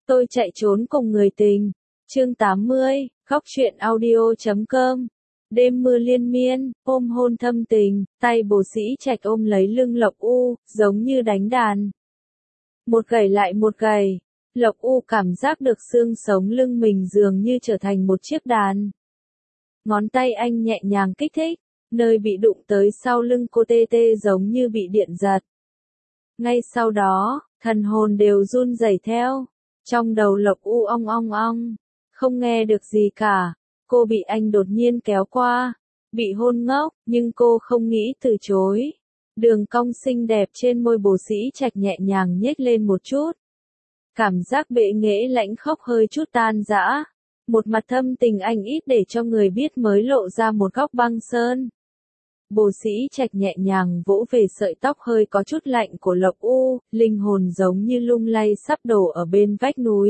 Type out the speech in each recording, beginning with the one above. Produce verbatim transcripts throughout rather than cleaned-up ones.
Tôi chạy trốn cùng người tình. Chương tám mươi, khóc chuyện audio chấm com. Đêm mưa liên miên, ôm hôn thâm tình, tay Bồ Sĩ Trạch ôm lấy lưng Lộc U, giống như đánh đàn. Một gảy lại một gảy, Lộc U cảm giác được xương sống lưng mình dường như trở thành một chiếc đàn. Ngón tay anh nhẹ nhàng kích thích, nơi bị đụng tới sau lưng cô tê tê giống như bị điện giật. Ngay sau đó, thần hồn đều run rẩy theo. Trong đầu Lộc U ong ong ong, không nghe được gì cả. Cô bị anh đột nhiên kéo qua, bị hôn ngốc, nhưng cô không nghĩ từ chối. Đường cong xinh đẹp trên môi Bồ Sĩ Trạch nhẹ nhàng nhếch lên một chút. Cảm giác bệ nghệ lãnh khốc hơi chút tan rã. Một mặt thâm tình anh ít để cho người biết mới lộ ra một góc băng sơn. Bồ Sĩ Trạch nhẹ nhàng vỗ về sợi tóc hơi có chút lạnh của Lộc U, linh hồn giống như lung lay sắp đổ ở bên vách núi.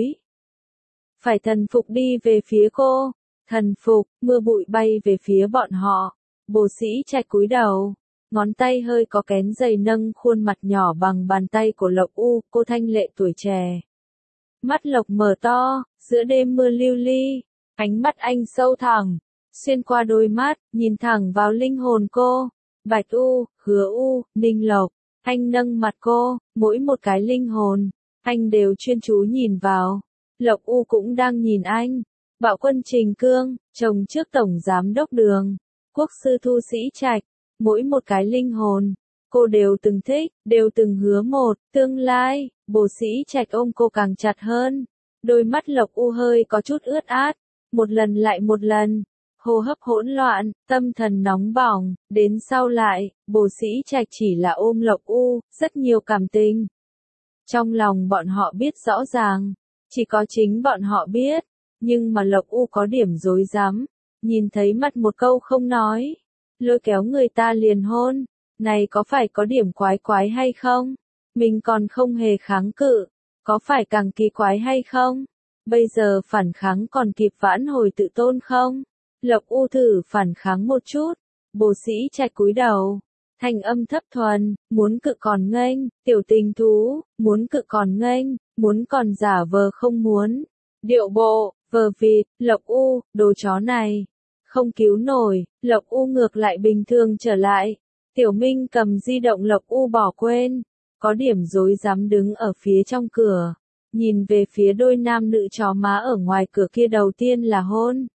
Phải thần phục đi về phía cô, thần phục, mưa bụi bay về phía bọn họ. Bồ Sĩ Trạch cúi đầu, ngón tay hơi có kén dày nâng khuôn mặt nhỏ bằng bàn tay của Lộc U, cô thanh lệ tuổi trẻ. Mắt Lộc mở to, giữa đêm mưa lưu ly, ánh mắt anh sâu thẳm. Xuyên qua đôi mắt, nhìn thẳng vào linh hồn cô. Bạch U, Hứa U, Ninh Lộc. Anh nâng mặt cô, mỗi một cái linh hồn, anh đều chuyên chú nhìn vào. Lộc U cũng đang nhìn anh. Bạo Quân Trình Cương, chồng trước Tổng Giám Đốc Đường. Quốc sư Thu Sĩ Trạch. Mỗi một cái linh hồn, cô đều từng thích, đều từng hứa một, tương lai. Bồ Sĩ Trạch ôm cô càng chặt hơn. Đôi mắt Lộc U hơi có chút ướt át. Một lần lại một lần. Hô hấp hỗn loạn, tâm thần nóng bỏng, đến sau lại, Bồ Sĩ Trạch chỉ là ôm Lộc U, rất nhiều cảm tình. Trong lòng bọn họ biết rõ ràng, chỉ có chính bọn họ biết, nhưng mà Lộc U có điểm rối rắm, nhìn thấy mặt một câu không nói, lôi kéo người ta liền hôn, này có phải có điểm quái quái hay không? Mình còn không hề kháng cự, có phải càng kỳ quái hay không? Bây giờ phản kháng còn kịp vãn hồi tự tôn không? Lộc U thử phản kháng một chút, Bồ Sĩ Trạch cúi đầu, thanh âm thấp thuần, muốn cự còn nghênh, tiểu tình thú, muốn cự còn nghênh, muốn còn giả vờ không muốn. Điệu bộ, vờ vịt, Lộc U, đồ chó này, không cứu nổi, Lộc U ngược lại bình thường trở lại. Tiểu Minh cầm di động Lộc U bỏ quên, có điểm rối rắm đứng ở phía trong cửa, nhìn về phía đôi nam nữ chó má ở ngoài cửa kia, đầu tiên là hôn.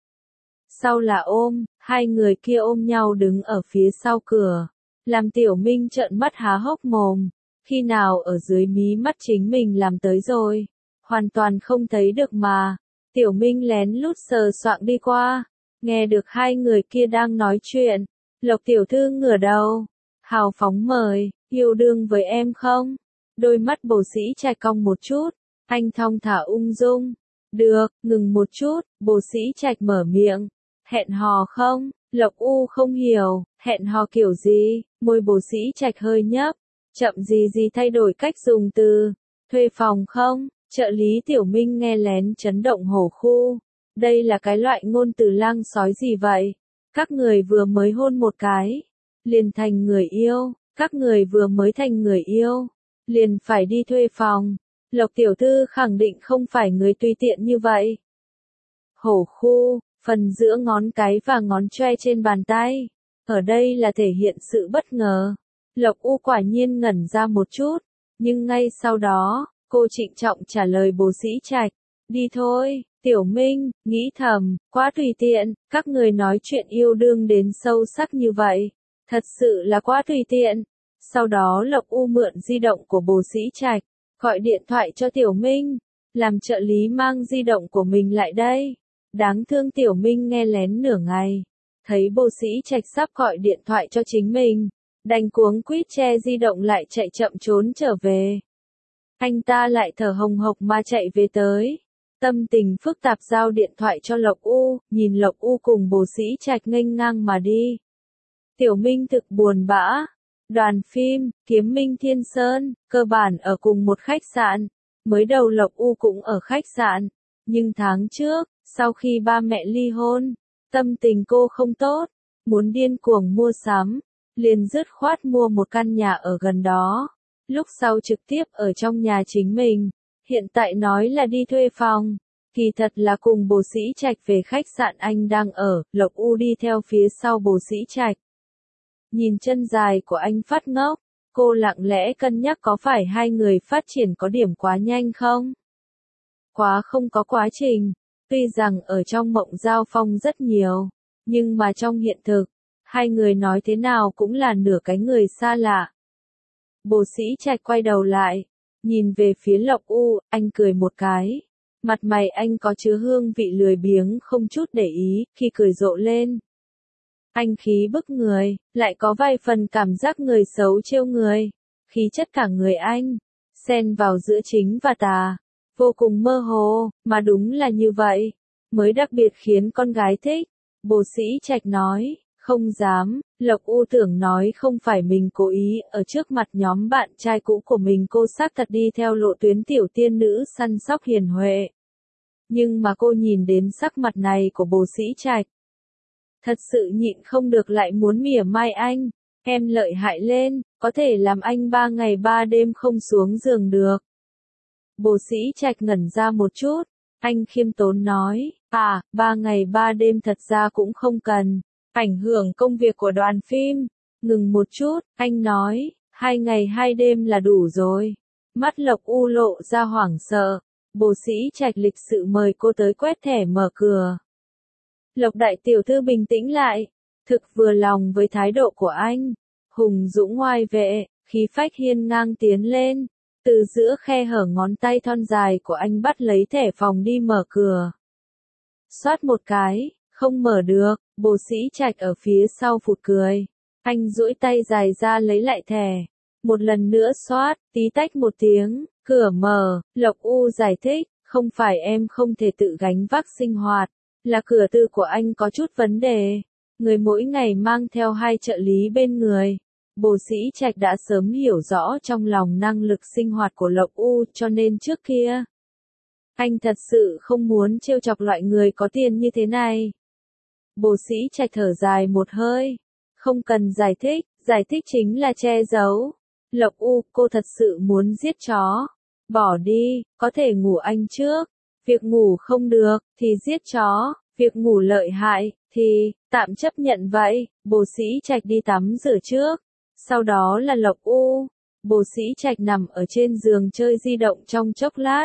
Sau là ôm, hai người kia ôm nhau đứng ở phía sau cửa, làm Tiểu Minh trợn mắt há hốc mồm, khi nào ở dưới mí mắt chính mình làm tới rồi, hoàn toàn không thấy được mà. Tiểu Minh lén lút sờ soạng đi qua, nghe được hai người kia đang nói chuyện, Lộc tiểu thư ngửa đầu, hào phóng mời, yêu đương với em không? Đôi mắt Bồ Sĩ Trạch cong một chút, anh thong thả ung dung, được, ngừng một chút, Bồ Sĩ Trạch mở miệng. Hẹn hò không? Lộc U không hiểu, hẹn hò kiểu gì? Môi Bồ Sĩ Trạch hơi nhấp, chậm gì gì thay đổi cách dùng từ. Thuê phòng không? Trợ lý Tiểu Minh nghe lén chấn động hổ khu. Đây là cái loại ngôn từ lang sói gì vậy? Các người vừa mới hôn một cái, liền thành người yêu, các người vừa mới thành người yêu, liền phải đi thuê phòng. Lộc tiểu thư khẳng định không phải người tùy tiện như vậy. Hổ khu. Phần giữa ngón cái và ngón choe trên bàn tay. Ở đây là thể hiện sự bất ngờ. Lộc U quả nhiên ngẩn ra một chút. Nhưng ngay sau đó, cô trịnh trọng trả lời Bồ Sĩ Trạch. Đi thôi, Tiểu Minh, nghĩ thầm, quá tùy tiện, các người nói chuyện yêu đương đến sâu sắc như vậy. Thật sự là quá tùy tiện. Sau đó Lộc U mượn di động của Bồ Sĩ Trạch, gọi điện thoại cho Tiểu Minh. Làm trợ lý mang di động của mình lại đây. Đáng thương Tiểu Minh nghe lén nửa ngày, thấy Bồ Sĩ Trạch sắp gọi điện thoại cho chính mình, đành cuống quýt che di động lại chạy chậm trốn trở về. Anh ta lại thở hồng hộc mà chạy về tới, tâm tình phức tạp giao điện thoại cho Lộc U, nhìn Lộc U cùng Bồ Sĩ Trạch nghênh ngang mà đi. Tiểu Minh thực buồn bã, đoàn phim, Kiếm Minh Thiên Sơn, cơ bản ở cùng một khách sạn, mới đầu Lộc U cũng ở khách sạn, nhưng tháng trước, sau khi ba mẹ ly hôn, tâm tình cô không tốt, muốn điên cuồng mua sắm, liền dứt khoát mua một căn nhà ở gần đó, lúc sau trực tiếp ở trong nhà chính mình, Hiện tại nói là đi thuê phòng, kỳ thật là cùng Bồ Sĩ Trạch về khách sạn anh đang ở, Lộc U đi theo phía sau Bồ Sĩ Trạch. Nhìn chân dài của anh phát ngốc, cô lặng lẽ cân nhắc có phải hai người phát triển có điểm quá nhanh không? Quá không có quá trình, tuy rằng ở trong mộng giao phong rất nhiều, nhưng mà trong hiện thực, hai người nói thế nào cũng là nửa cái người xa lạ. Bồ Sĩ Trạch quay đầu lại, nhìn về phía Lộc U, anh cười một cái. Mặt mày anh có chứa hương vị lười biếng không chút để ý, khi cười rộ lên. Anh khí bức người, lại có vài phần cảm giác người xấu trêu người. Khí chất cả người anh, xen vào giữa chính và tà, vô cùng mơ hồ, mà đúng là như vậy, mới đặc biệt khiến con gái thích. Bồ Sĩ Trạch nói, không dám, Lộc U tưởng nói không phải mình cố ý, ở trước mặt nhóm bạn trai cũ của mình cô xác thật đi theo lộ tuyến tiểu tiên nữ săn sóc hiền huệ. Nhưng mà cô nhìn đến sắc mặt này của Bồ Sĩ Trạch, thật sự nhịn không được lại muốn mỉa mai anh, em lợi hại lên, có thể làm anh ba ngày ba đêm không xuống giường được. Bồ Sĩ Trạch ngẩn ra một chút, anh khiêm tốn nói, à, ba ngày ba đêm thật ra cũng không cần, ảnh hưởng công việc của đoàn phim. Ngừng một chút, anh nói, hai ngày hai đêm là đủ rồi. Mắt Lộc U lộ ra hoảng sợ, Bồ Sĩ Trạch lịch sự mời cô tới quét thẻ mở cửa. Lộc đại tiểu thư bình tĩnh lại, thực vừa lòng với thái độ của anh, hùng dũng oai vệ, khí phách hiên ngang tiến lên, từ giữa khe hở ngón tay thon dài của anh bắt lấy thẻ phòng đi mở cửa. Xoát một cái, không mở được, Bồ Sĩ Trạch ở phía sau phụt cười, anh duỗi tay dài ra lấy lại thẻ, một lần nữa xoát, tí tách một tiếng, cửa mở, Lộc U giải thích, không phải em không thể tự gánh vác sinh hoạt, là cửa tư của anh có chút vấn đề, người mỗi ngày mang theo hai trợ lý bên người. Bồ Sĩ Trạch đã sớm hiểu rõ trong lòng năng lực sinh hoạt của Lộc U, cho nên trước kia, anh thật sự không muốn trêu chọc loại người có tiền như thế này. Bồ Sĩ Trạch thở dài một hơi, không cần giải thích, giải thích chính là che giấu. Lộc U, cô thật sự muốn giết chó. Bỏ đi, có thể ngủ anh trước. Việc ngủ không được, thì giết chó. Việc ngủ lợi hại, thì, tạm chấp nhận vậy. Bồ Sĩ Trạch đi tắm rửa trước. Sau đó là Lộc U. Bồ Sĩ Trạch nằm ở trên giường chơi di động trong chốc lát.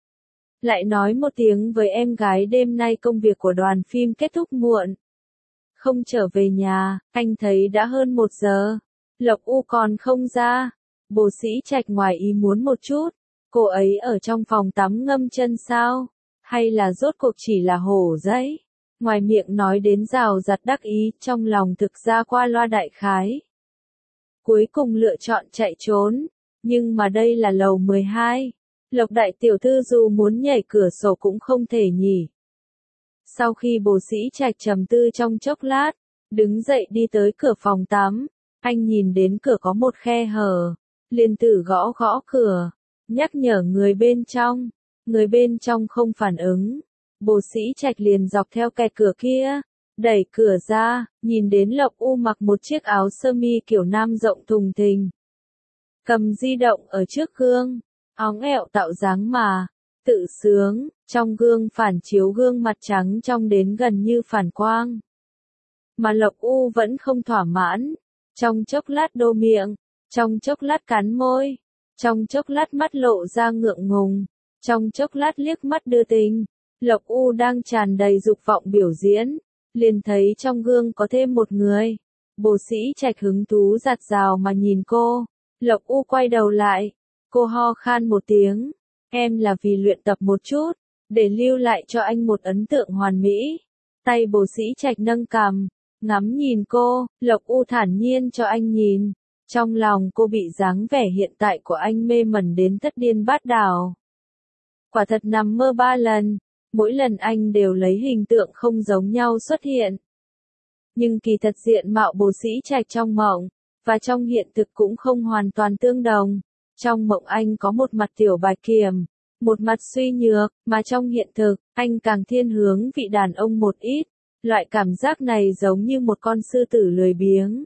Lại nói một tiếng với em gái đêm nay công việc của đoàn phim kết thúc muộn. Không trở về nhà, anh thấy đã hơn một giờ. Lộc U còn không ra. Bồ Sĩ Trạch ngoài ý muốn một chút. Cô ấy ở trong phòng tắm ngâm chân sao? Hay là rốt cuộc chỉ là hổ giấy? Ngoài miệng nói đến rào rặt đắc ý, trong lòng thực ra qua loa đại khái. Cuối cùng lựa chọn chạy trốn. Nhưng mà đây là lầu mười hai. Lộc đại tiểu thư dù muốn nhảy cửa sổ cũng không thể nhỉ. Sau khi Bồ Sĩ Trạch trầm tư trong chốc lát, đứng dậy đi tới cửa phòng tắm, anh nhìn đến cửa có một khe hở, liền tự gõ gõ cửa, nhắc nhở người bên trong, người bên trong không phản ứng. Bồ Sĩ Trạch liền dọc theo kẹt cửa kia, đẩy cửa ra, nhìn đến Lộc U mặc một chiếc áo sơ mi kiểu nam rộng thùng thình. Cầm di động ở trước gương, óng ẹo tạo dáng mà, tự sướng, trong gương phản chiếu gương mặt trắng trong đến gần như phản quang. Mà Lộc U vẫn không thỏa mãn, trong chốc lát đô miệng, trong chốc lát cắn môi, trong chốc lát mắt lộ ra ngượng ngùng, trong chốc lát liếc mắt đưa tình. Lộc U đang tràn đầy dục vọng biểu diễn, liền thấy trong gương có thêm một người. Bồ Sĩ Trạch hứng thú giạt rào mà nhìn cô. Lộc U quay đầu lại, cô ho khan một tiếng, em là vì luyện tập một chút, để lưu lại cho anh một ấn tượng hoàn mỹ. Tay Bồ Sĩ Trạch nâng cằm, ngắm nhìn cô, Lộc U thản nhiên cho anh nhìn. Trong lòng cô bị dáng vẻ hiện tại của anh mê mẩn đến thất điên bát đảo. Quả thật nằm mơ ba lần, mỗi lần anh đều lấy hình tượng không giống nhau xuất hiện. Nhưng kỳ thật diện mạo Bồ Sĩ Trạch trong mộng, và trong hiện thực cũng không hoàn toàn tương đồng. Trong mộng anh có một mặt tiểu bạch kiểm, một mặt suy nhược, mà trong hiện thực, anh càng thiên hướng vị đàn ông một ít. Loại cảm giác này giống như một con sư tử lười biếng.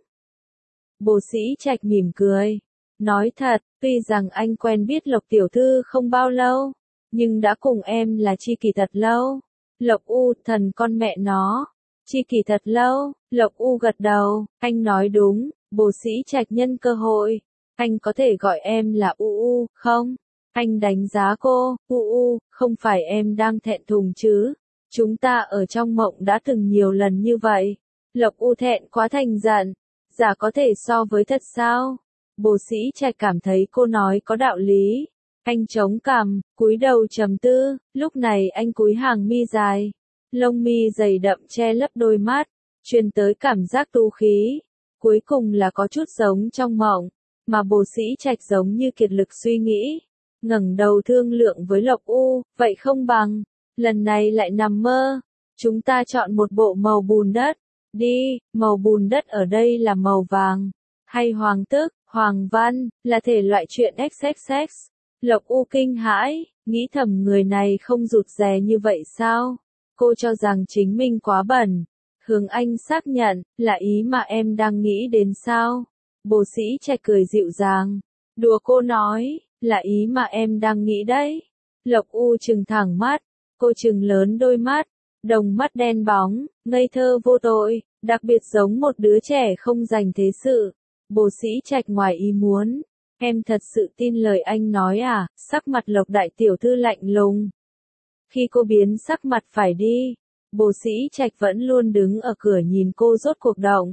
Bồ Sĩ Trạch mỉm cười, nói thật, tuy rằng anh quen biết Lộc tiểu thư không bao lâu, nhưng đã cùng em là tri kỷ thật lâu. Lộc U, thần con mẹ nó. Tri kỷ thật lâu, Lộc U gật đầu, anh nói đúng, Bồ Sĩ Trạch nhân cơ hội. Anh có thể gọi em là U U, không? Anh đánh giá cô, U U, không phải em đang thẹn thùng chứ? Chúng ta ở trong mộng đã từng nhiều lần như vậy. Lộc U thẹn quá thành giận, giả có thể so với thật sao? Bồ Sĩ Trạch cảm thấy cô nói có đạo lý. Anh chống cằm, cúi đầu trầm tư, lúc này anh cúi hàng mi dài. Lông mi dày đậm che lấp đôi mắt, truyền tới cảm giác tu khí. Cuối cùng là có chút giống trong mộng, mà Bồ Sĩ Trạch giống như kiệt lực suy nghĩ. Ngẩng đầu thương lượng với Lộc U, vậy không bằng, lần này lại nằm mơ. Chúng ta chọn một bộ màu bùn đất, đi, màu bùn đất ở đây là màu vàng, hay hoàng tức, hoàng văn, là thể loại truyện ích ích ích. Lộc U kinh hãi, nghĩ thầm người này không rụt rè như vậy sao? Cô cho rằng chính mình quá bẩn. Hướng Anh xác nhận, là ý mà em đang nghĩ đến sao? Bồ Sĩ Trạch cười dịu dàng. Đùa cô nói, là ý mà em đang nghĩ đấy. Lộc U trừng thẳng mắt, cô trừng lớn đôi mắt, đồng mắt đen bóng, ngây thơ vô tội, đặc biệt giống một đứa trẻ không dành thế sự. Bồ Sĩ Trạch ngoài ý muốn. Em thật sự tin lời anh nói à? Sắc mặt Lộc đại tiểu thư lạnh lùng. Khi cô biến sắc mặt phải đi, Bồ Sĩ Trạch vẫn luôn đứng ở cửa nhìn cô rốt cuộc động.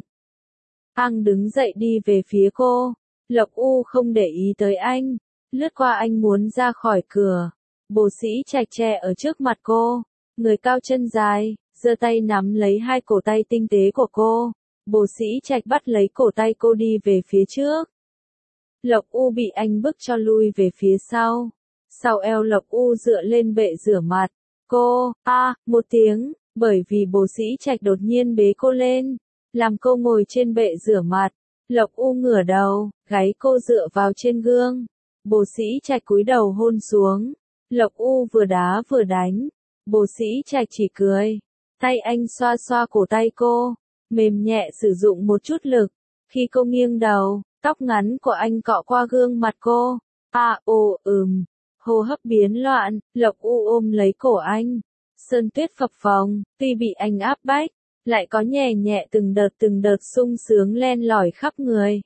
Ang đứng dậy đi về phía cô. Lộc U không để ý tới anh, lướt qua anh muốn ra khỏi cửa. Bồ Sĩ Trạch che ở trước mặt cô, người cao chân dài, giơ tay nắm lấy hai cổ tay tinh tế của cô. Bồ Sĩ Trạch bắt lấy cổ tay cô đi về phía trước. Lộc U bị anh bức cho lui về phía sau. Sau eo Lộc U dựa lên bệ rửa mặt. Cô, a, à, một tiếng, bởi vì Bồ Sĩ Trạch đột nhiên bế cô lên, làm cô ngồi trên bệ rửa mặt. Lộc U ngửa đầu, gáy cô dựa vào trên gương. Bồ Sĩ Trạch cúi đầu hôn xuống. Lộc U vừa đá vừa đánh. Bồ Sĩ Trạch chỉ cười. Tay anh xoa xoa cổ tay cô, mềm nhẹ sử dụng một chút lực. Khi cô nghiêng đầu, tóc ngắn của anh cọ qua gương mặt cô. À, ồ, ừm. Hô hấp biến loạn, Lộc U ôm lấy cổ anh. Sơn tuyết phập phồng, tuy bị anh áp bách, lại có nhẹ nhẹ từng đợt từng đợt sung sướng len lỏi khắp người.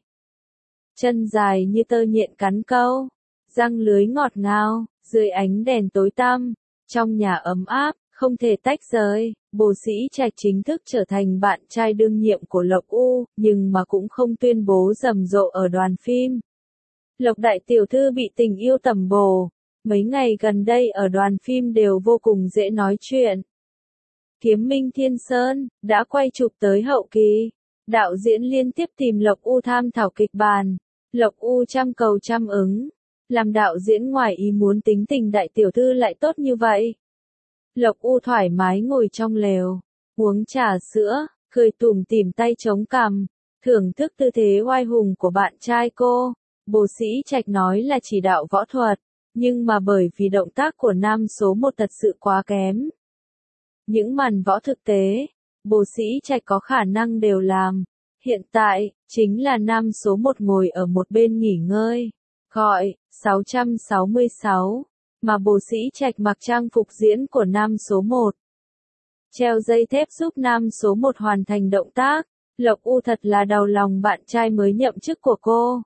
Chân dài như tơ nhện cắn câu, răng lưới ngọt ngào, dưới ánh đèn tối tăm, trong nhà ấm áp, không thể tách rời. Bồ Sĩ Trạch chính thức trở thành bạn trai đương nhiệm của Lộc U, nhưng mà cũng không tuyên bố rầm rộ ở đoàn phim. Lộc đại tiểu thư bị tình yêu tẩm bổ, mấy ngày gần đây ở đoàn phim đều vô cùng dễ nói chuyện. Kiếm Minh Thiên Sơn đã quay chụp tới hậu kỳ, đạo diễn liên tiếp tìm Lộc U tham thảo kịch bản. Lộc U trăm cầu trăm ứng, làm đạo diễn ngoài ý muốn tính tình đại tiểu thư lại tốt như vậy. Lộc U thoải mái ngồi trong lều, uống trà sữa, cười tủm tỉm tay chống cằm, thưởng thức tư thế oai hùng của bạn trai cô. Bồ Sĩ Trạch nói là chỉ đạo võ thuật, nhưng mà bởi vì động tác của nam số một thật sự quá kém. Những màn võ thực tế, Bồ Sĩ Trạch có khả năng đều làm. Hiện tại, chính là nam số một ngồi ở một bên nghỉ ngơi. Gọi, sáu trăm sáu mươi sáu. Mà Bồ Sĩ Trạch mặc trang phục diễn của nam số một. Treo dây thép giúp nam số một hoàn thành động tác. Lộc U thật là đau lòng bạn trai mới nhậm chức của cô.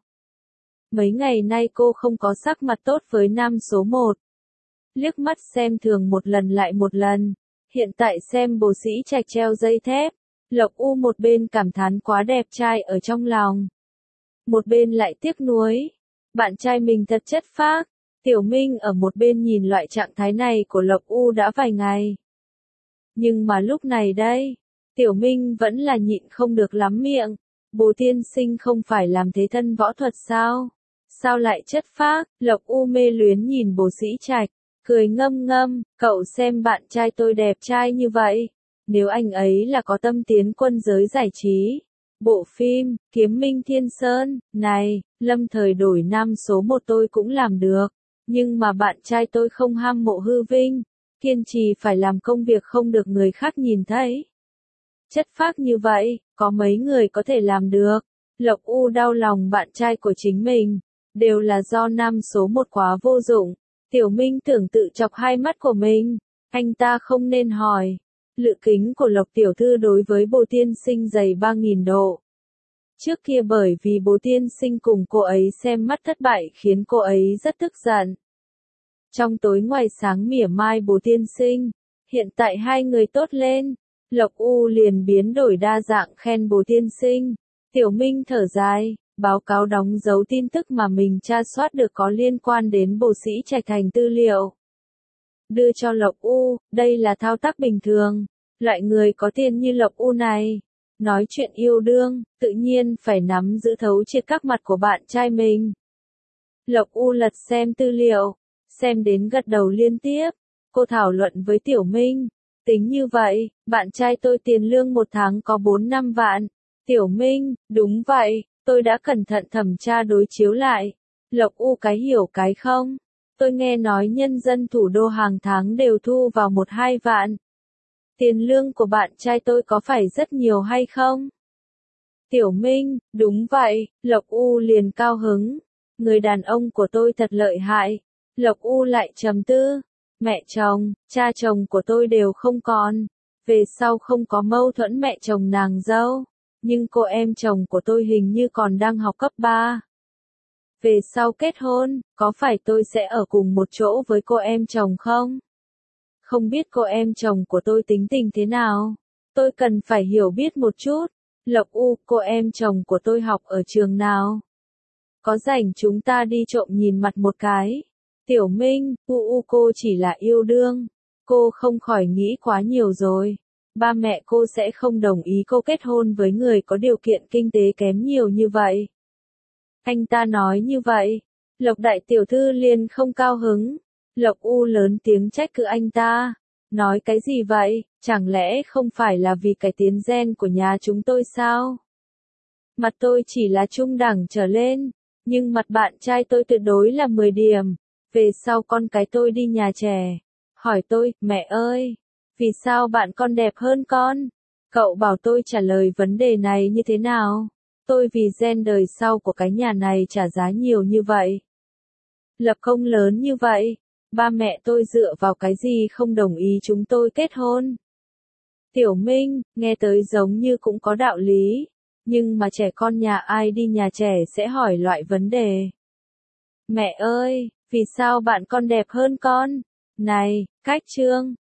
Mấy ngày nay cô không có sắc mặt tốt với nam số một. Liếc mắt xem thường một lần lại một lần. Hiện tại xem Bồ Sĩ Trạch treo dây thép. Lộc U một bên cảm thán quá đẹp trai ở trong lòng. Một bên lại tiếc nuối. Bạn trai mình thật chất phác. Tiểu Minh ở một bên nhìn loại trạng thái này của Lộc U đã vài ngày. Nhưng mà lúc này đây, Tiểu Minh vẫn là nhịn không được lắm miệng. Bồ tiên sinh không phải làm thế thân võ thuật sao? Sao lại chất phác? Lộc U mê luyến nhìn Bồ Sĩ Trạch, cười ngâm ngâm, cậu xem bạn trai tôi đẹp trai như vậy. Nếu anh ấy là có tâm tiến quân giới giải trí, bộ phim, Kiếm Minh Thiên Sơn, này, lâm thời đổi nam số một tôi cũng làm được. Nhưng mà bạn trai tôi không ham mộ hư vinh, kiên trì phải làm công việc không được người khác nhìn thấy. Chất phác như vậy, có mấy người có thể làm được. Lộc U đau lòng bạn trai của chính mình, đều là do nam số một quá vô dụng. Tiểu Minh tưởng tự chọc hai mắt của mình. Anh ta không nên hỏi. Lự kính của Lộc tiểu thư đối với Bồ tiên sinh dày ba nghìn độ. Trước kia bởi vì Bồ tiên sinh cùng cô ấy xem mắt thất bại khiến cô ấy rất tức giận. Trong tối ngoài sáng mỉa mai Bồ tiên sinh, hiện tại hai người tốt lên, Lộc U liền biến đổi đa dạng khen Bồ tiên sinh. Tiểu Minh thở dài, báo cáo đóng dấu tin tức mà mình tra soát được có liên quan đến Bồ Sĩ Trạch thành tư liệu. Đưa cho Lộc U, đây là thao tác bình thường. Loại người có tiền như Lộc U này, nói chuyện yêu đương, tự nhiên phải nắm giữ thấu triệt các mặt của bạn trai mình. Lộc U lật xem tư liệu, xem đến gật đầu liên tiếp. Cô thảo luận với Tiểu Minh, tính như vậy, bạn trai tôi tiền lương một tháng có bốn năm vạn. Tiểu Minh, đúng vậy, tôi đã cẩn thận thẩm tra đối chiếu lại. Lộc U cái hiểu cái không? Tôi nghe nói nhân dân thủ đô hàng tháng đều thu vào một hai vạn. Tiền lương của bạn trai tôi có phải rất nhiều hay không? Tiểu Minh, đúng vậy, Lộc U liền cao hứng. Người đàn ông của tôi thật lợi hại. Lộc U lại trầm tư. Mẹ chồng, cha chồng của tôi đều không còn. Về sau không có mâu thuẫn mẹ chồng nàng dâu. Nhưng cô em chồng của tôi hình như còn đang học cấp ba. Về sau kết hôn, có phải tôi sẽ ở cùng một chỗ với cô em chồng không? Không biết cô em chồng của tôi tính tình thế nào? Tôi cần phải hiểu biết một chút. Lộc U, cô em chồng của tôi học ở trường nào? Có rảnh chúng ta đi trộm nhìn mặt một cái. Tiểu Minh, U U cô chỉ là yêu đương. Cô không khỏi nghĩ quá nhiều rồi. Ba mẹ cô sẽ không đồng ý cô kết hôn với người có điều kiện kinh tế kém nhiều như vậy. Anh ta nói như vậy. Lộc đại tiểu thư liền không cao hứng. Lộc U lớn tiếng trách cứ anh ta. Nói cái gì vậy, chẳng lẽ không phải là vì cải tiến gen của nhà chúng tôi sao? Mặt tôi chỉ là trung đẳng trở lên, nhưng mặt bạn trai tôi tuyệt đối là mười điểm. Về sau con cái tôi đi nhà trẻ. Hỏi tôi, mẹ ơi, vì sao bạn con đẹp hơn con? Cậu bảo tôi trả lời vấn đề này như thế nào? Tôi vì gen đời sau của cái nhà này trả giá nhiều như vậy. Lập công lớn như vậy. Ba mẹ tôi dựa vào cái gì không đồng ý chúng tôi kết hôn? Tiểu Minh, nghe tới giống như cũng có đạo lý. Nhưng mà trẻ con nhà ai đi nhà trẻ sẽ hỏi loại vấn đề. Mẹ ơi, vì sao bạn con đẹp hơn con? Này, cách trương,